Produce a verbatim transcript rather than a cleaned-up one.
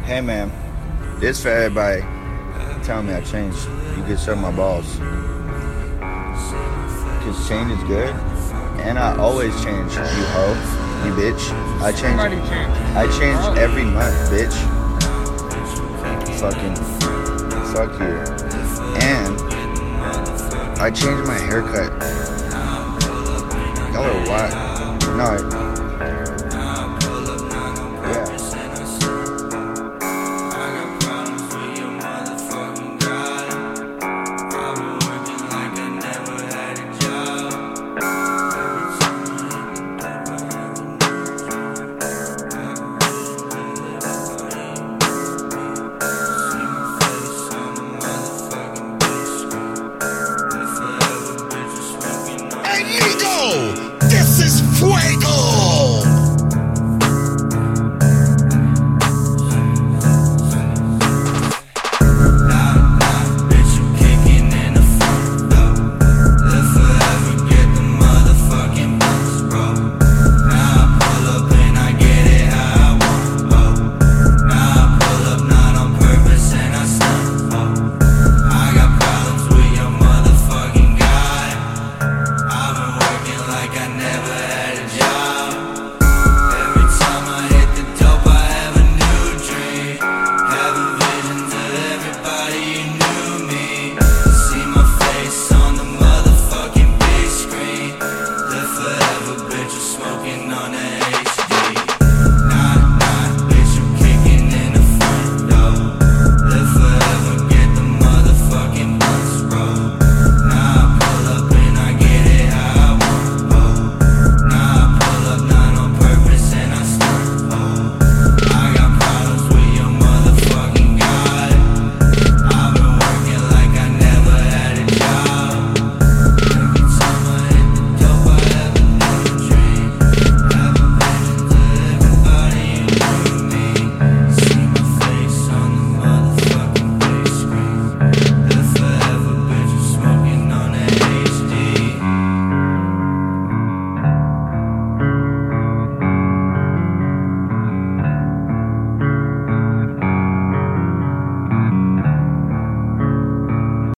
Hey man, this for everybody telling me I changed. You can suck my balls. Cause change is good. And I always change, you hoe, you bitch. I change. I change every month, bitch. Fucking fuck you. And I changed my haircut. Y'all are whack. No,